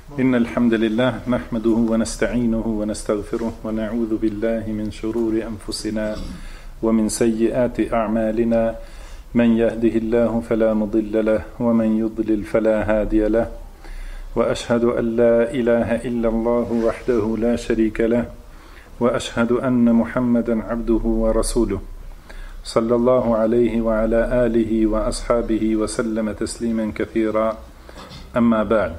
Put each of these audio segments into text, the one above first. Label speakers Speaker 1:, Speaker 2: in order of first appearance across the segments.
Speaker 1: إن الحمد لله نحمده ونستعينه ونستغفره ونعوذ بالله من شرور أنفسنا ومن سيئات أعمالنا من يهده الله فلا مضل له ومن يضلل فلا هادي له وأشهد أن لا إله إلا الله وحده لا شريك له وأشهد أن محمدا عبده ورسوله صلى الله عليه وعلى آله وأصحابه وسلم تسليما كثيرا أما بعد.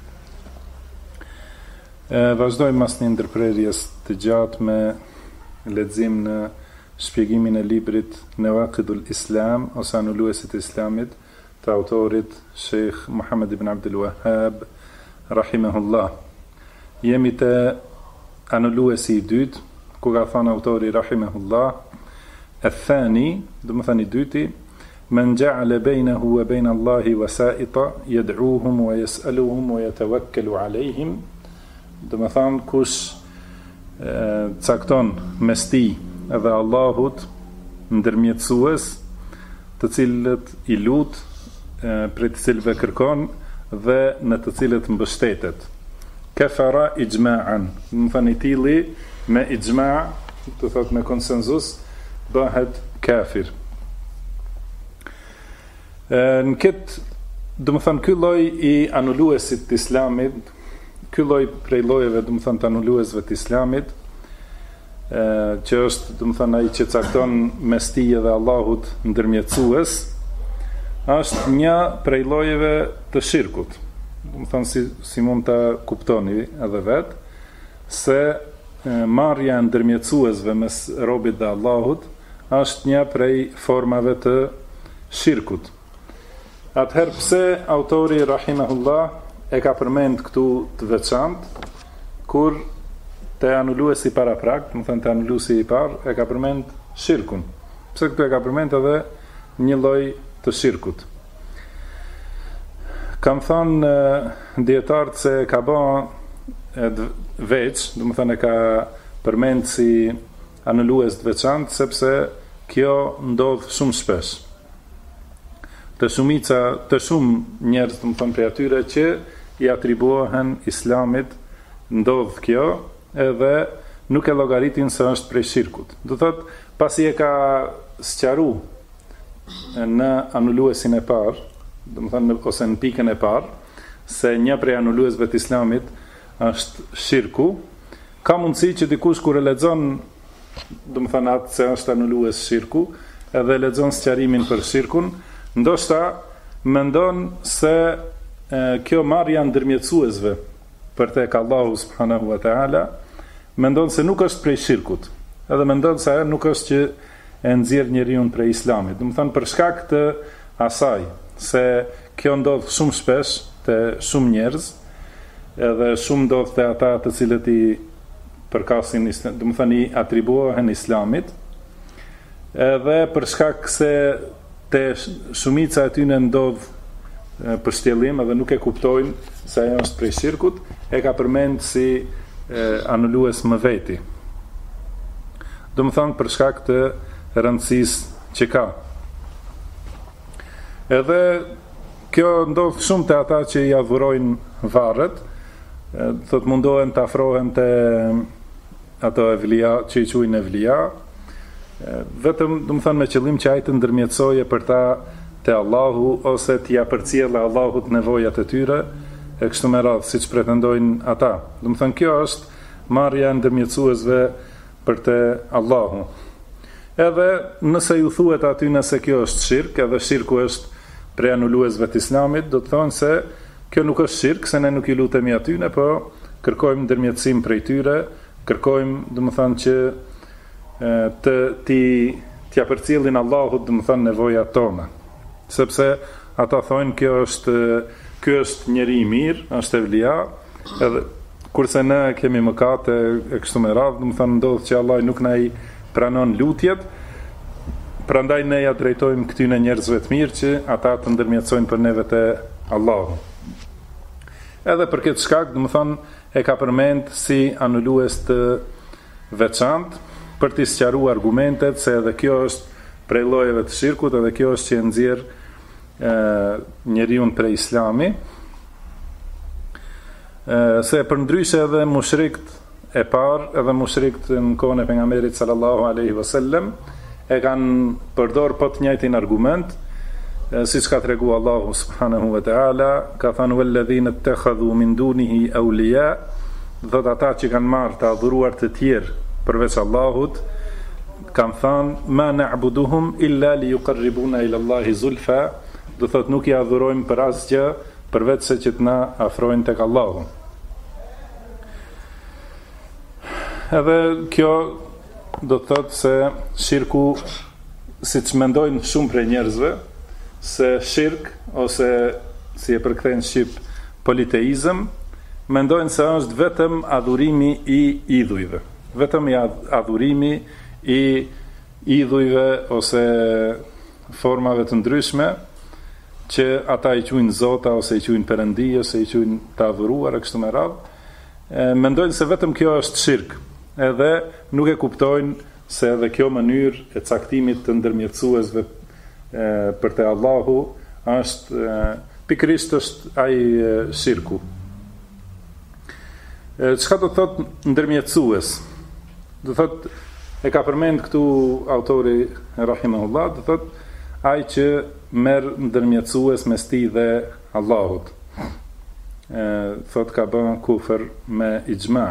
Speaker 1: Vazhdojmë mas një ndërprerjes të gjatë me lexim në shpjegimin e librit Nawaqidul Islam ose anulluesit e Islamit të autorit Sheikh Muhammad ibn Abdul Wahhab rahimahullah. Jemi te anulluesi i dytë, ku ka thënë autori rahimahullah, الثاني do të thënë i dyti, من جعل بينه وبين الله وسائط يدعوهم ويسألهم ويتوكل عليهم. Do të thënë kush cakton mes tij edhe Allahut ndërmjetësues, të cilët i lut, për të cilëve kërkon dhe në të cilët mbështetet. Kafara ijma'an. Do të thënë i tilli me ijma', do thot me konsenzus, bëhet kafir. Në këtë, do të thënë ky lloj i anulluesit të Islamit, ky lloj prej llojeve, do të thënë të anulluesve të Islamit, që është, do të thënë ai që cakton mes tij dhe Allahut ndërmjetësues, është një prej llojeve të shirkut. Do të thënë si mund ta kuptoni edhe vet, se marrja e ndërmjetësuesve mes robit dhe Allahut është një prej formave të shirkut. Atëherë pse autori rahimahullah e ka përmend këtu të veçantë, kur te anulluesi paraprak, do të thënë te anulluesi i parë, e ka përmend shirkun. Pse këtu e ka përmend edhe një lloj të shirkut? Kam thënë dietarët se ka bë veç, do të thënë e ka përmend si anullues të veçantë, sepse kjo ndodh shumë shpesh. Të shumë njerëz, do të thënë prej atyre që i atribuohen Islamit, ndodh kjo, edhe nuk e llogaritin se është prej shirkut. Do thotë, pasi e ka sqaru në anulluesin e parë, do të thënë ose në pikën e parë, se një prej anulluesve të Islamit është shirku, ka mundësi që dikush kur e lexon, do të thënë atë se është anullues shirku, edhe lexon sqarimin për shirkun, ndoshta mendon se kjo marrja ndërmjetësuesve për tek Allahu subhanahu wa taala, mendon se nuk është prej shirkut, edhe mendon se ajo nuk është që e nxjerr njeriu prej Islamit. Do të thënë për shkak të asaj se kjo ndodh shumë shpesh te shumë njerëz, edhe shumë ndodh te ata të cilët i përkasin, do të thënë i atribuohen Islamit, edhe për shkak se te shumica e tyre ndodh për shtjellim edhe nuk e kuptojnë se ajo është prej shirkut, e ka përmend si anullues më veti. Do të thënë për shkak të rëndësisë që ka. Edhe kjo ndodh shumë te ata që i adhurojnë varret, thotë mundohen të afrohen te ato evlia që i quajnë evlia, vetëm, do të thënë me qëllim që ai të ndërmjetësoje për ta te Allahu, ose t'ia përcjellë Allahut nevojat e tyre, e kështu me radhë, siç pretendojnë ata. Do të thënë kjo është marrja e ndërmjetësuesve për te Allahu. Edhe nëse ju thuhet aty nëse kjo është shirk, edhe shirku është prej anulluesve të Islamit, do të thonë se kjo nuk është shirk, se ne nuk i lutemi atyne, po kërkojmë ndërmjetësim prej tyre, kërkojmë, do të thënë që t'ia përcjellin Allahut, do të thënë nevojat tona. Sepse ata thonë ky është njeri i mirë, është evlia, edhe kurse ne kemi mëkate e kështu me radhë, do të thënë ndodh që Allah nuk na i pranon lutjet, prandaj ne ja drejtojmë këtyne njerëzve të mirë që ata të ndërmjetësojnë për neve te Allahu. Edhe për këtë shkak, do të thënë e ka përmend si anullues të veçantë, për të sqaruar argumentet se edhe kjo është prej llojeve të shirkut, edhe kjo është që e nxjerr njeriu prej Islami. se përndryshe edhe mushrikt e parë, edhe mushrikt në kohën e pejgamberit sallallahu alaihi wasallam e kanë përdor po të njëjtin argument, siç ka tregu Allahu subhanahu wa taala, ka thënë walladhina ittakhadhu min dunihi awliya, do të ata që kanë marrë të adhuruar të tjerë përveç Allahut, kanë thënë ma na'buduhum illa liyuqarribuna ila Allahi zulfa, do thotë nuk i adhurojmë për asgjë përveç se që të na afrojnë tek Allahu. Edhe kjo do të thotë se shirku, siç mendojnë shumë prej njerëzve, se shirk ose si e përkthejnë në shqip politeizëm, mendojnë se është vetëm adhurimi i idhujve, vetëm i adhurimi i idhujve ose formave të ndryshme që ata i quajnë zota ose i quajnë perëndi ose i quajnë të adhuruar e kështu me radhë. Mendojnë se vetëm kjo është shirk, edhe nuk e kuptojnë se edhe kjo mënyrë e caktimit të ndërmjetësuesve për te Allahu është pikërisht është ai shirku. Çka do të thotë ndërmjetësues? Do thotë, e ka përmend këtu autori rahimahullah, do thotë ai që merr ndërmjetësues mes tij dhe Allahut. Thotë ka bën kufër me ixhma.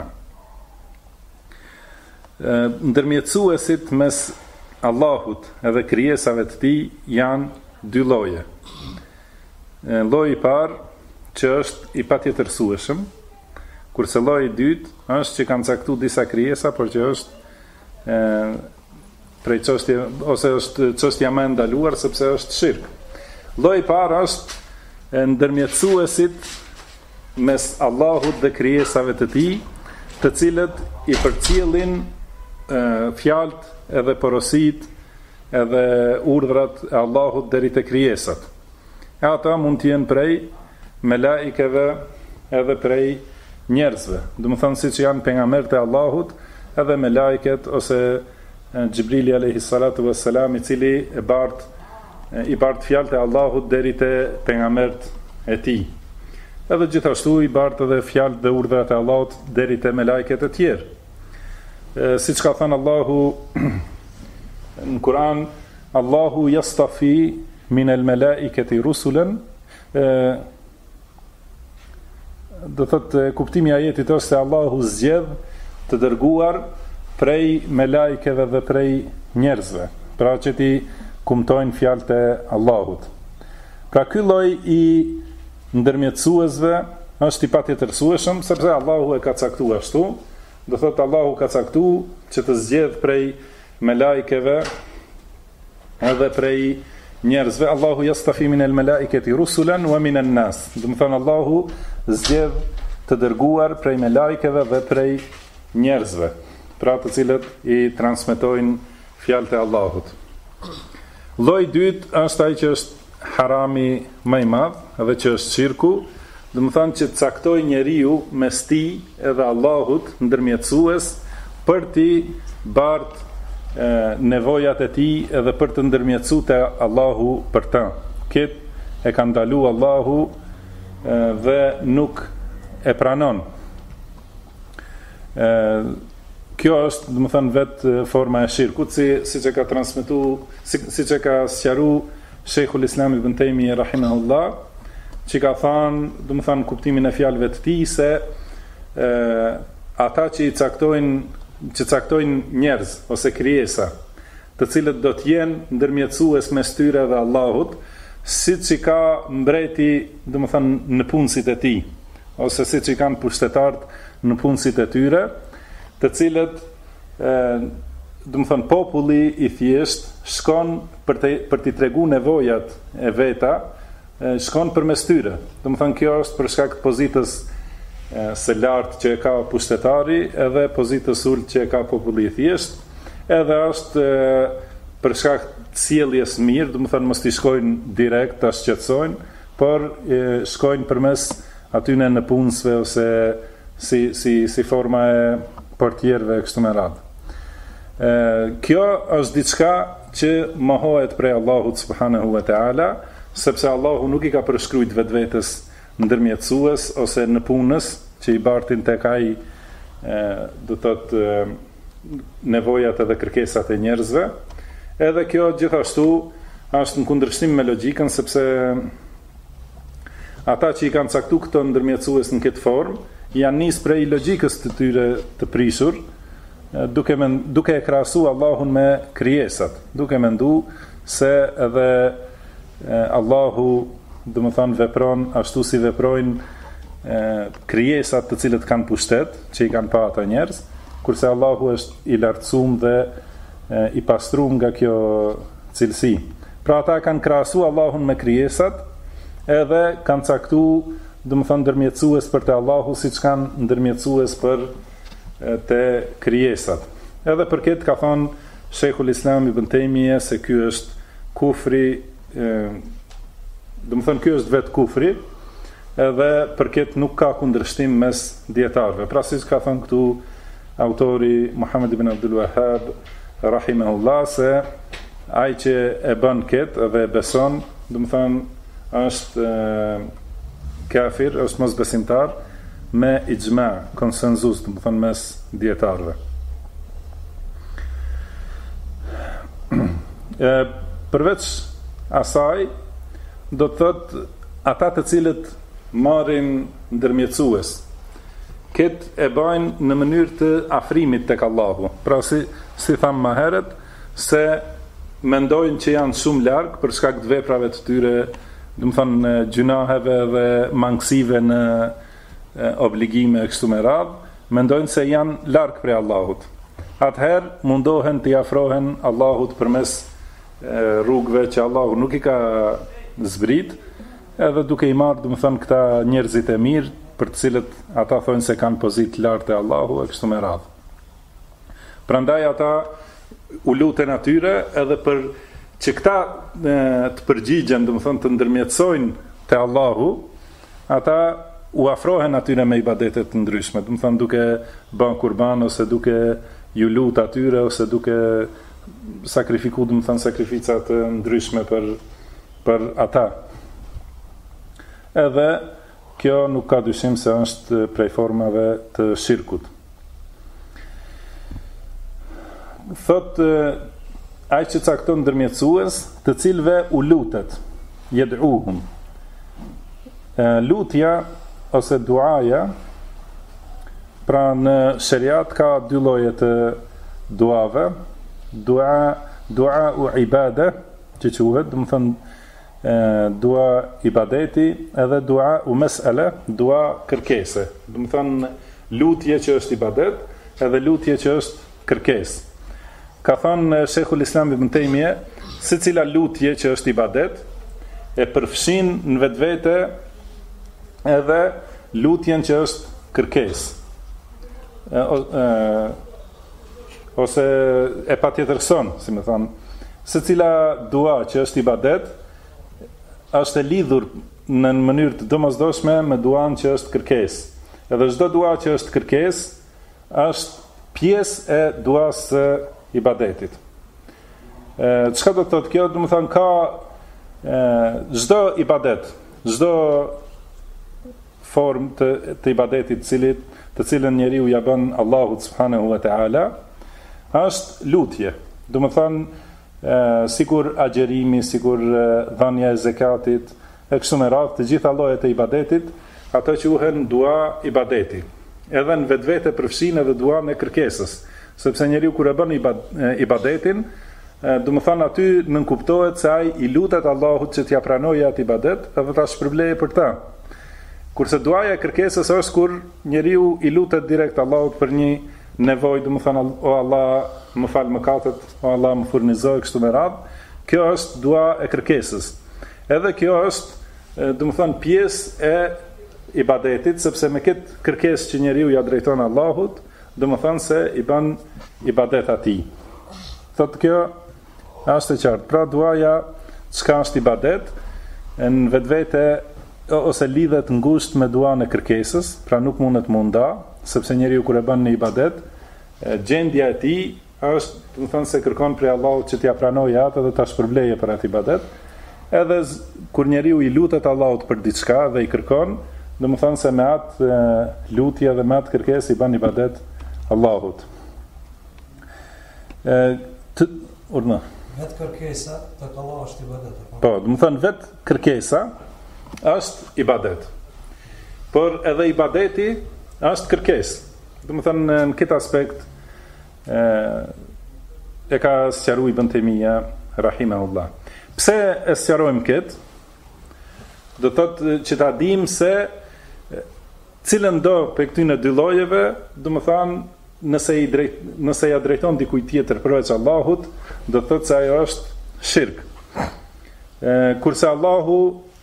Speaker 1: Ndërmjetësuesit mes Allahut edhe krijesave të tij janë dy lloje. Lloji i parë që është i patjetërsueshëm, kurse lloji i dytë është që kanë caktuar disa krijesa, por që është prej çështje ose është çështja më e ndaluar sepse është shirk. Lloji i parë është ndërmjetësuesit mes Allahut dhe krijesave të tij, të cilët i përcjellin fjalët edhe porosit edhe urdhrat e Allahut deri te krijesat. E ata mund të jenë prej melaikeve edhe prej njerëzve. Do të thonë siç janë pejgamberët e Allahut, edhe melaiket ose Xhibrili alayhi salatu wassalam, i cili i bart fjalët e Allahut deri te pejgamberët e tij. Edhe gjithashtu i bart edhe fjalët dhe urdhrat e Allahut deri te melaiket e tjerë. Siç ka thënë Allahu në Kur'an, Allahu yastafi min al-malaikati rusulan, do thotë kuptimi i ajetit është se Allahu zgjedh të dërguar prej melaikeve dhe prej njerëzve, pra që ti kumtojnë fjalët e Allahut. Pra ky lloj i ndërmjetësuesve është i patjetërsueshëm, sepse Allahu e ka caktuar ashtu. Do thotë Allahu ka caktuar që të zgjedh prej melaikeve edhe prej njerëzve. Allahu yastafi min al-malaikati rusulan wa min an-nas. Do të thonë Allahu zgjedh të dërguar prej melaikeve dhe prej njerëzve, pra të cilët i transmetojnë fjalët e Allahut. Lloji i dytë është ai që është harami më i madh, edhe që është shirku. Do të thonë që caktoj njeriu mes tij edhe Allahut ndërmjetësues për t'i bart nevojat e tij edhe për të ndërmjetësuar te Allahu për të. Këtë e ka ndaluar Allahu dhe nuk e pranon. Kjo është, do të thonë, vetë forma e shirkut, siç e ka transmetuar, siç e ka sqaruar Sheikhul Islam Ibn Taymiyyah rahimahullah, që ka thënë, do të thonë, kuptimin e fjalëve të tij se ata që caktojnë njerëz ose krijesa, të cilët do të jenë ndërmjetësues mes tyre dhe Allahut, siç i ka mbreti, do të thonë, në punësit e tij, ose siç i kanë pushtetarët në punësit e tyre, të cilët do të thonë populli i thjesht shkon për t'i treguar nevojat e veta, shkon përmes tyre. Do të thonë kjo është për shkak të pozitës së lartë që e ka pushtetari edhe pozitës ulët që e ka populli i thjesht, edhe është për shkak të sjelljes mirë, do të thonë mos t'i shkojnë direkt ta shqetësojnë, por shkojnë përmes atyne në punësve ose si forma e portierëve kështu me radhë. Kjo është diçka që mohohet prej Allahut subhanahu wa taala, sepse Allahu nuk i ka përshkruajt vetvetes ndërmjetësues ose në punës që i bartin tek ai do thotë nevojat edhe kërkesat e njerëzve. Edhe kjo gjithashtu është në kundërshtim me logjikën, sepse ata që i kanë caktuar këto ndërmjetësues në këtë formë janë nis prej logjikës të tyre të prishur, duke e krahasu Allahun me krijesat, duke mendu se edhe Allahu, domethënë, vepron ashtu si veprojnë krijesat të cilët kanë pushtet, që i kanë pa ata njerëz, kurse Allahu është i lartësuar dhe i pastruar nga kjo cilësi. Pra ata kanë krahasu Allahun me krijesat, edhe kanë caktuar, domethënë, ndërmjetësues për te Allahu, siç kanë ndërmjetësues për te krijesat. Edhe për këtë ka thënë Sheikhul Islam Ibn Taymije se ky është kufri, domethënë ky është vetë kufri, edhe për këtë nuk ka kundërshtim mes dietarëve. Pra siç ka thënë këtu autori Muhammed ibn Abdul Wahhab rahimahullah, se ai që e bën këtë dhe e beson, domethënë është kafir, është mosbesimtar me ijma, konsenzus, domethënë mes dietarëve. Përveç asaj, do të thotë ata të cilët marrin ndërmjetësues, këtë e bajnë në mënyrë të afrimit tek Allahu. Pra si thamë më herët, se mendojnë që janë shumë larg për shkak të veprave të tyre, domethënë gjunaheve dhe mangësive në obligime e kështu me radhë, mendojnë se janë larg prej Allahut. Atëherë mundohen të afrohen Allahut përmes rrugëve që Allahu nuk i ka zbrit, edhe duke i marrë, domethënë, këta njerëzit e mirë, për të cilët ata thonë se kanë pozitë lartë e Allahu e kështu me radhë. Prandaj ata u luten atyre edhe për që këta të përgjigjen, domethënë të ndërmjetësojnë te Allahu, ata u afrohen atyre me ibadetet të ndryshme, domethënë duke bën kurban, ose duke ju lut atyre, ose duke sakrifiku, domethënë sakrifica të ndryshme për ata. Edhe kjo nuk ka dyshim se është prej formave të shirkut. Thot ai që cakton ndërmjetësues, të cilëve u lutet, yed'uhum. Lutja ose duaja, pra në shariat ka dy lloje të duave, dua u ibade, që quhet, domethënë dua ibadeti, edhe dua u mes'ale, dua kërkese. Domethënë lutje që është ibadet, edhe lutje që është kërkesë. Ka thënë Sheikhul Islam Ibn Taymije, secila lutje që është ibadet e përfshin në vetvete edhe lutjen që është kërkesë. Ose e patjetërson, si më thon, secila dua që është ibadet është e lidhur në mënyrë të domosdoshme me duan që është kërkesë. Edhe çdo dua që është kërkesë është pjesë e duas së ibadetit. Çka do të thotë kjo? Do të thonë ka çdo ibadet, çdo formë të ibadetit të cilën njeriu ja bën Allahut subhanahu wa taala, është lutje. Do të thonë sikur agjerimi, sikur dhënia e zakatit, e kështu me radhë, të gjitha llojet e ibadetit, ato quhen dua ibadeti. Edhe në vetvete përfshin edhe duan e kërkesës, sepse njeriu kur e bën ibadetin, do të thonë aty nënkuptohet se ai i lutet Allahut që t'ia pranojë atë ibadet edhe ta shpërblejë për ta. Kurse duaja e kërkesës është kur njeriu i lutet direkt Allahut për një nevojë, do të thonë o Allah, më fal mëkatet, o Allah, më furnizoj kështu me radhë. Kjo është dua e kërkesës. Edhe kjo është, do të thonë, pjesë e ibadetit, sepse me këtë kërkesë që njeriu ja drejton Allahut, do të thonë se i bën ibadet atij. Thotë kjo është e qartë. Pra duaja çka është ibadet, në vetvete ose lidhet ngushtë me duan e kërkesës, pra nuk mundet munda, sepse njeriu kur e bën në ibadet, gjendja e tij është, do të thonë, se kërkon prej Allahut që t'ia pranojë atë dhe ta shpërblejë për atë ibadet. Edhe kur njeriu i lutet Allahut për diçka dhe i kërkon, dhe më thënë se me atë lutje dhe me atë kërkesë i bën ibadet Allahut.
Speaker 2: Vetë kërkesa të Allah është ibadet.
Speaker 1: Po, dhe më thënë vetë kërkesa është ibadet. Por edhe ibadeti është kërkesë. Dhe më thënë në këtë aspekt e ka sqaruar Ibn Taymija rahimahullah. Pse e sqarojmë këtë? Do thotë që ta dim se cilën do për këtyne dy llojeve, do më thënë nëse ja drejton dikujt tjetër përveç Allahut, do thotë se ajo është shirk. Kurse Allahu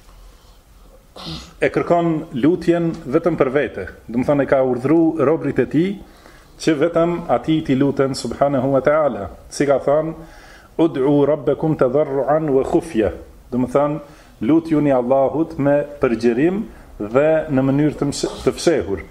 Speaker 1: e kërkon lutjen vetëm për vete. Do më thënë e ka urdhëruar robërit e tij që vetëm atij t'i luten subhanahu wa ta'ala. Si ka thënë, ud'u rabbakum tadarruan wa khufya. Do më thënë lutjuni Allahut me përgjërim dhe në mënyrë të fshehur.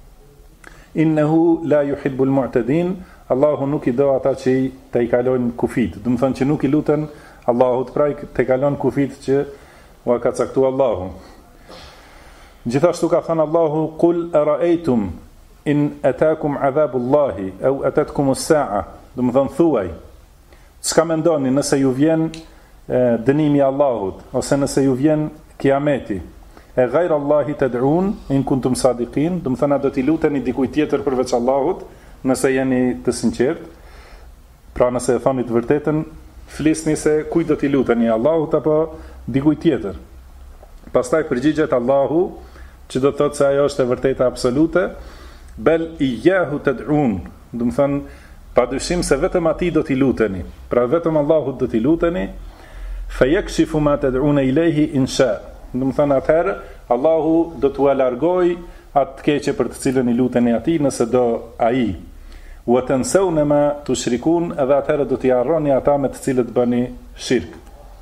Speaker 1: Innehu la yuhibbul mu'tadin. Allahu nuk i do ata që i kalojnë kufit. Do më thënë që nuk i luten Allahut, pra i të kalon kufit që u ka caktuar Allahu. Gjithashtu ka thënë Allahu, qul ara'aytum in atakum adhabullahi au atatkum as-sa'a. Do më thënë thuaj, çka mendoni nëse ju vjen dënimi i Allahut ose nëse ju vjen kiameti? E ghayra Allahi tad'un in kuntum sadiqin. Do më thënë do t'i luteni dikujt tjetër përveç Allahut nëse jeni të sinqert. Pra nëse e thoni të vërtetën, flisni se kujt do t'i luteni, Allahut apo dikujt tjetër. Pastaj përgjigjet Allahu, që do të thotë se ajo është e vërteta absolute, bel iyyahu tad'un. Do më thënë padyshim se vetëm atij do t'i luteni. Pra vetëm Allahut do t'i luteni. Fayakshifu ma tad'una ilayhi insha. Do më thënë atëherë Allahu do t'u largoj atë keqe për të cilën i luteni atij nëse do ai. Wa tansawna ma tushrikun, edhe atëherë do t'i harroni ata me të cilët bëni shirk.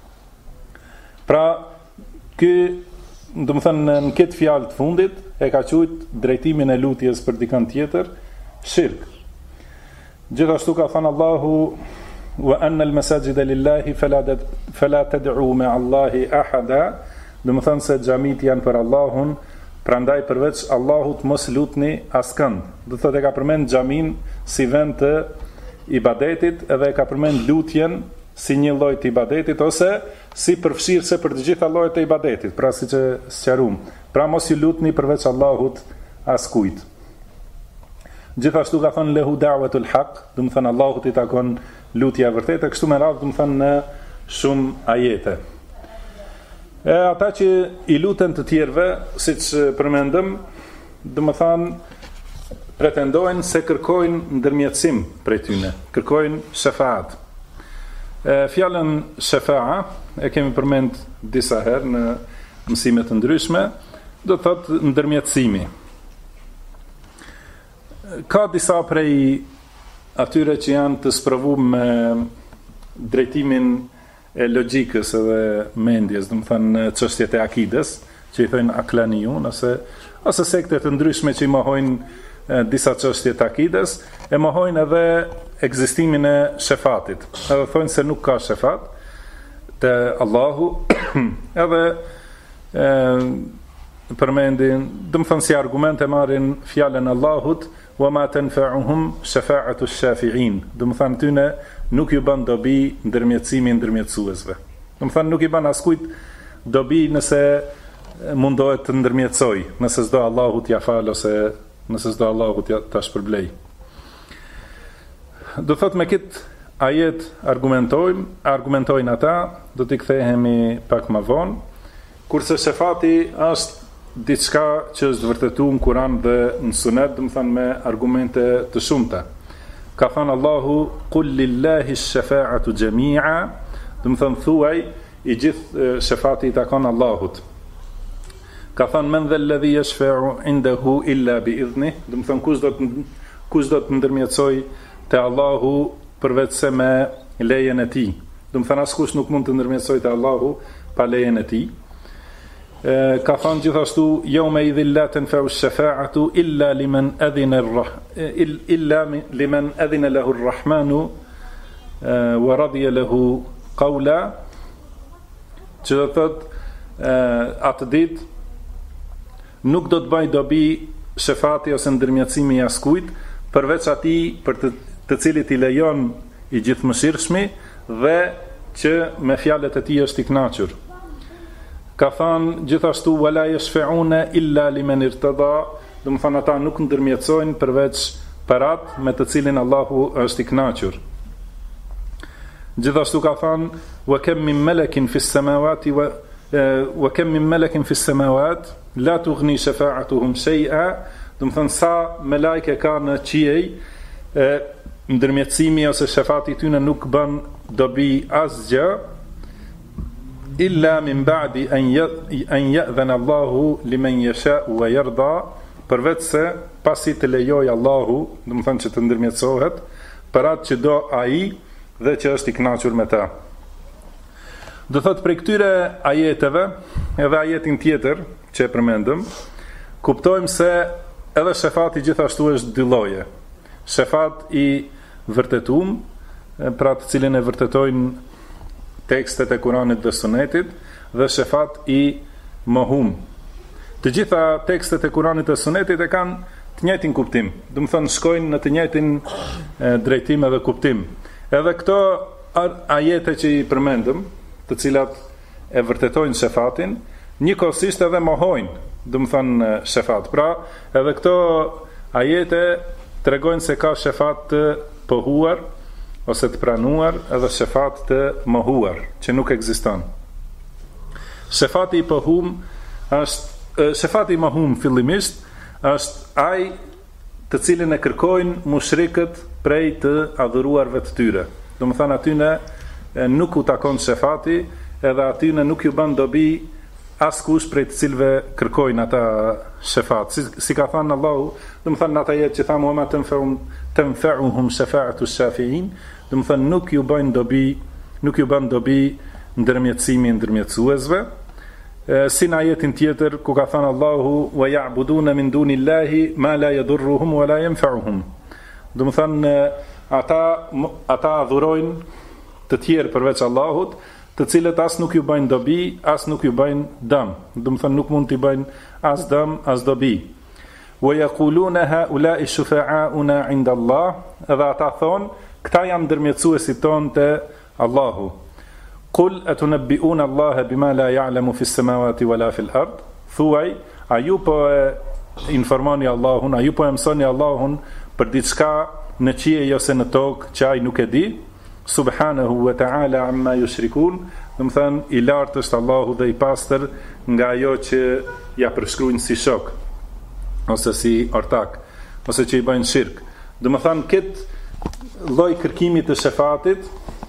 Speaker 1: Pra ky, do më thënë në këtë fjalë të fundit e ka quajtur drejtimin e lutjes për dikën tjetër shirk. Gjithashtu ka thënë Allahu, wa anna al-masajida lillahi fala tad'u ma'a Allahi ahada. Do më thënë se xhamit janë për Allahun, prandaj përveç Allahut mos lutni askënd. Do thotë e ka përmend xhamin si vend të ibadetit, edhe e ka përmend lutjen si një lloj të ibadetit ose si përfshirëse për të gjitha llojet e ibadetit, pra siç e sqaruam. Pra mos ju lutni përveç Allahut askujt. Gjithashtu ka thënë lehu da'watul haq, do të thënë Allahut i takon lutja e vërtetë, kështu me radhë do të thënë në shumë ajete. E ata që i luten të tjerëve, siç përmendëm, do të thënë pretendojnë se kërkojnë ndërmjetësim prej tyne, kërkojnë shefaat. Fjalën shefa'a e kemi përmend disa herë në mësime të ndryshme, do të thotë ndërmjetësimi. Ka disa prej atyre që janë të sprovuar me drejtimin e logjikës edhe mendjes, do të thënë çështjet e akides, që i thojnë aklaniun ose sekte të ndryshme që i mohojnë disa çështje të akides, e mohojnë edhe ekzistimin e shefatit. Edhe thonë se nuk ka shefat te Allahu, edhe përmendin, do të thënë si argument e marrin fjalën Allahut, wa ma tanfa'uhum shafa'atu ash-shafi'in. Do të thënë tyne nuk ju bën dobi ndërmjetësimi i ndërmjetësuesve. Do të thënë nuk i bën askujt dobi nëse mundohet të ndërmjetësoj, nëse s'do Allahu t'ia fal ose nëse s'do Allahu ta shpërblej. Do thotë me këtë ajet argumentojnë ata, do t'i kthehemi pak më vonë, kurse shefati është diçka që është vërtetuar në Kur'an dhe në Sunet, do të thënë me argumente të shumta. Ka thënë Allahu, qul lillahi ash-shafa'atu jami'a, do të thënë thuaj i gjithë shefati i takon Allahut. Ka thënë men dhal ladhi yashfa'u 'indahu illa bi idhnih, do të thënë kush do të ndërmjetësoj te Allahu përveç se me lejen e tij. Do të thënë askush nuk mund të ndërmjetësoj te Allahu pa lejen e tij. Ka thënë gjithashtu yawma idhil la tanfa'u ash-shafa'atu illa liman adhina lahu ar-rahmanu wa radiya lahu qawla, që do thotë atë ditë nuk do të bëj dobi shefati ose ndërmjetësimi i askujt përveç atij për të cilit i lejon i gjithëmëshirshmi dhe që me fjalët e tij është i kënaqur. Ka thënë gjithashtu wala yashfa'una illa liman irtada, do të thonë ata nuk ndërmjetësojnë përveç për atë me të cilin Allahu është i kënaqur. Gjithashtu ka thënë wa kam min malakin fis samawati wa kam min malakin fis samawat la tughni shafa'atuhum shay'a, do të thonë sa me lajke ka në qiej, ndërmjetësimi ose shefati tyne nuk bën dobi asgjë illa min ba'di an ya'dhana Allahu liman yasha'u wa yarda, përveç se pasi të lejoj Allahu, do të thonë që të ndërmjetësohet për atë që do ai dhe që është i kënaqur me ta. Do thot për këtyre ajeteve, edhe ajetin tjetër që e përmendëm, kuptojmë se edhe shefati gjithashtu është dy lloje. Shefat i vërtetum, pra të cilin e vërtetojnë tekstet e Kuranit dhe Sunetit, dhe shefat i mohum. Të gjitha tekstet e Kuranit dhe Sunetit e kanë të njëjtin kuptim, do të thonë shkojnë në të njëjtin drejtim edhe kuptim. Edhe këto ajete që i përmendëm, të cilat e vërtetojnë shefatin, njëkohësisht edhe mohojnë, do të thonë shefat. Pra, edhe këto ajete tregojnë se ka shefat të pohuar ose të pranuar, edhe shefat të mohuar, që nuk ekziston. Shefati i pohum është shefati i mohum fillimisht është ai të cilin e kërkojnë mushrikët prej të adhuruarve të tyre. Do të thonë atyne nuk u takon shefati, edhe atyne nuk ju bën dobi askush prej të cilëve kërkojnë ata shefat. Si ka thënë Allahu, do të thonë ata jetë që tha Muhammed tanfa'uhum shafa'atu shafi'in, do të thonë nuk ju bën dobi ndërmjetësimi i ndërmjetësuesve. Si në ajetin tjetër ku ka thënë Allahu wa ya'buduna min dunillahi ma la yadurruhum wa la yanfa'uhum. Do të thonë ata adhurojnë të tjerë përveç Allahut, të cilët as nuk ju bëjnë dobi, as nuk ju bëjnë dëm. Do të thonë nuk mund t'i bëjnë as dëm, as dobi. Wa yaquluna ha'ula'i shufa'auna 'inda Allah, edhe ata thonë, këta janë ndërmjetësuesit tonë te Allahu. Qul atunabbi'una Allah bima la ya'lamu fi s-samawati wala fi l-ard. Thuaj, a ju po e informoni Allahun, a ju po e mësoni Allahun për diçka në qiej ose në tokë që ai nuk e di? Subhanahu wa ta'ala amma yushrikun. Do të thënë i lartë është Allahu dhe i pastër nga ajo që ja përshkruajnë si shok ose si ortak ose që i bëjnë shirk. Do të thënë këtë lloj kërkimi të shefatit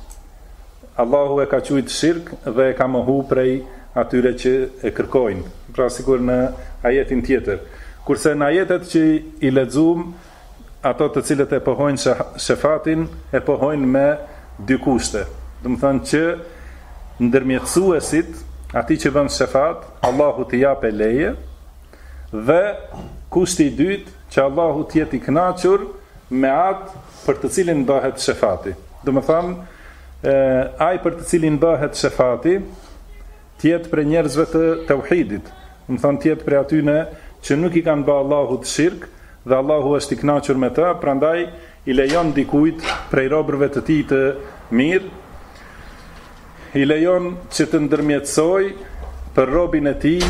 Speaker 1: Allahu e ka quajtur shirk dhe e ka mohu prej atyre që e kërkojnë. Pra sikur në ajetin tjetër. Kurse në ajetet që i lexuam, ato të cilët e pohojnë shefatin, e pohojnë me dy kushte. Do të thonë që ndërmjetësuesit, ati që bën shefat, Allahu t'i japë leje, dhe kushti i dytë që Allahu t'jeti i kënaqur me atë për të cilin bëhet shefati. Do të thonë ai për të cilin bëhet shefati tjetë për njerëzve të tauhidit, do të thonë tjetë për atyne që nuk i kanë bë Allahut shirk dhe Allahu është i kënaqur me ta, prandaj i lejon dikujt prej robërve të tij të mirë, i lejon që të ndërmjetësoj për robin e tij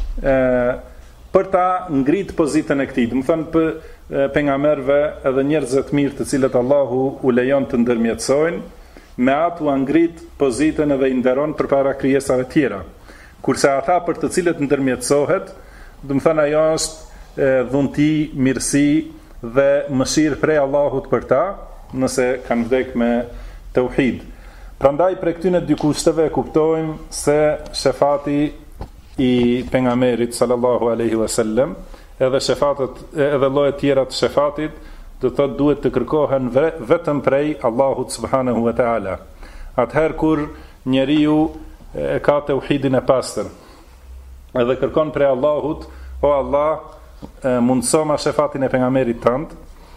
Speaker 1: për ta ngrit pozitën e këtij. Do të thonë për pejgamberëve edhe njerëzve të mirë të cilët Allahu u lejon të ndërmjetësojnë, me atë u ngrit pozitën edhe i nderon përpara krijesave tjera. Kurse ata për të cilët ndërmjetësohet, do të thonë ajo është dhunti, mirësi dhe mëshirë prej Allahut për ta, nëse kanë vdek me tauhid. Prandaj për këtyne dy kushteve kuptojmë se shefati i pejgamberit sallallahu alaihi wasallam, edhe shefatet, edhe llojet tjera të shefatit, do të thotë duhet të kërkohen vetëm prej Allahut subhanahu wa taala. Atëherë kur njeriu ka tauhidin e pastër, edhe kërkon prej Allahut, o Allah, mundëso ma shefatin e pejgamberit tënd,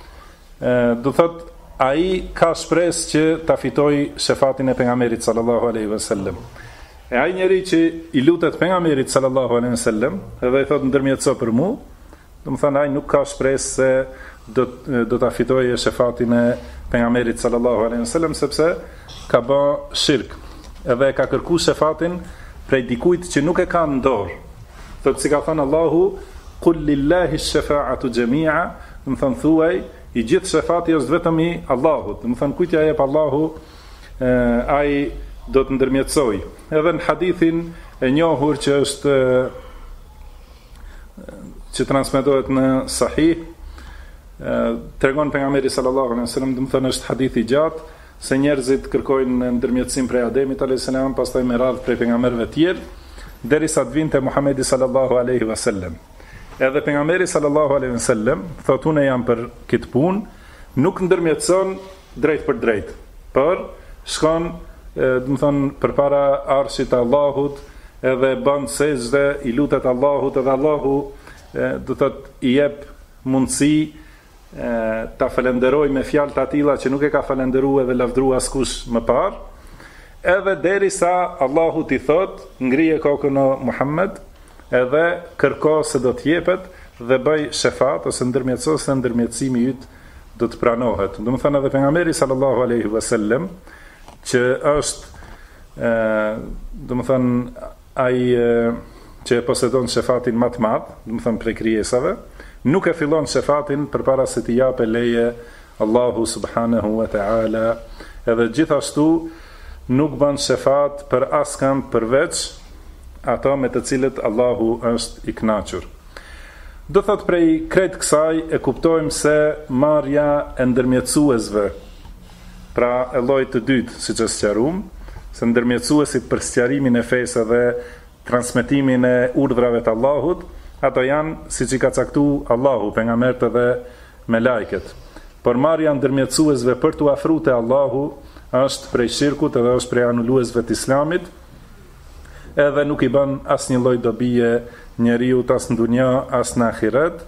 Speaker 1: do thotë ai ka shpresë që ta fitoj shefatin e pejgamberit sallallahu alaihi wasallam. E ai njeri që i lutet pejgamberit sallallahu alaihi wasallam, edhe i thot ndërmjetëso për mu, do të thonë ai nuk ka shpresë se do ta fitojë shefatin e pejgamberit sallallahu alaihi wasallam sepse ka bë shirk. Edhe ka kërkuar shefatin prej dikujt që nuk e ka në dorë. Thot si ka thënë Allahu, "Qul lillahi ash-shafa'atu jami'a", do të thonë thuaj, i gjithë shefati është vetëm i Allahut. Do të thonë kujt ja jep Allahu, ai do të ndërmjetësoj. Edhe në hadithin e njohur që është që transmetohet në Sahih, tregon pejgamberi sallallahu alaihi wasallam, do të thonë është hadith i gjatë, se njerëzit kërkojnë ndërmjetësim prej Ademit alayhis salam, pastaj me radhë prej pejgamberëve të tjerë, derisa të vinte Muhamedi sallallahu alaihi wasallam. Edhe pejgamberi sallallahu alaihi wasallam thotë unë jam për këtë punë, nuk ndërmjetëson drejt për drejt, por shkon do të thonë përpara arshit të Allahut, edhe bën sejdë, i lutet Allahut, edhe Allahu do të thotë i jep mundësi ta falenderoj me fjalë të tilla që nuk e ka falenderuar dhe lavdruar askush më parë, edhe derisa Allahu t'i thot ngrije kokën o Muhammed, edhe kërko se do t'jepet dhe bëj shefat ose ndërmjetëso se ndërmjetësimi yt do të pranohet. Do të thënë edhe pejgamberi sallallahu alaihi wasallam që është do të thënë ai që posedon shefatin më të madh, do të thënë prej krijesave, nuk e fillon shefatin përpara se t'i japë leje Allahu subhanahu wa ta'ala, edhe gjithashtu nuk bën shefat për askën përveç ato me të cilët Allahu është i kënaqur. Do thot prej krejt kësaj e kuptojmë se marrja e ndërmjetësuesve, pra e llojit të dytë, siç e sqaruam, se ndërmjetësuesit për sqarimin e fesë dhe transmetimin e urdhrave të Allahut, ato janë siç i ka caktuar Allahu, pejgamberët dhe melajket. Por marrja e ndërmjetësuesve për t'u afruar te Allahu është prej shirkut edhe është prej anuluesve të Islamit, edhe nuk i bën asnjë lloj dobie njeriu as në dunja as në ahiret,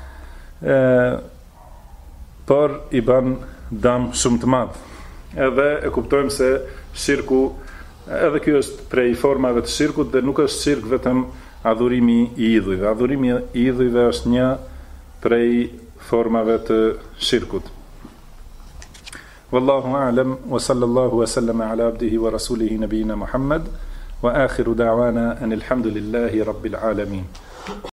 Speaker 1: por i bën dëm shumë të madh. Edhe e kuptojmë se shirku, edhe kjo është prej formave të shirkut dhe nuk është shirk vetëm adhurimi i idhujve. Adhurimi i idhujve është një prej formave të shirkut. Wallahu a'lam wa sallallahu wa sallama ala abdihi wa rasulihi nabiyina Muhammad wa akhiru da'wana anil hamdulillahi rabbil alamin.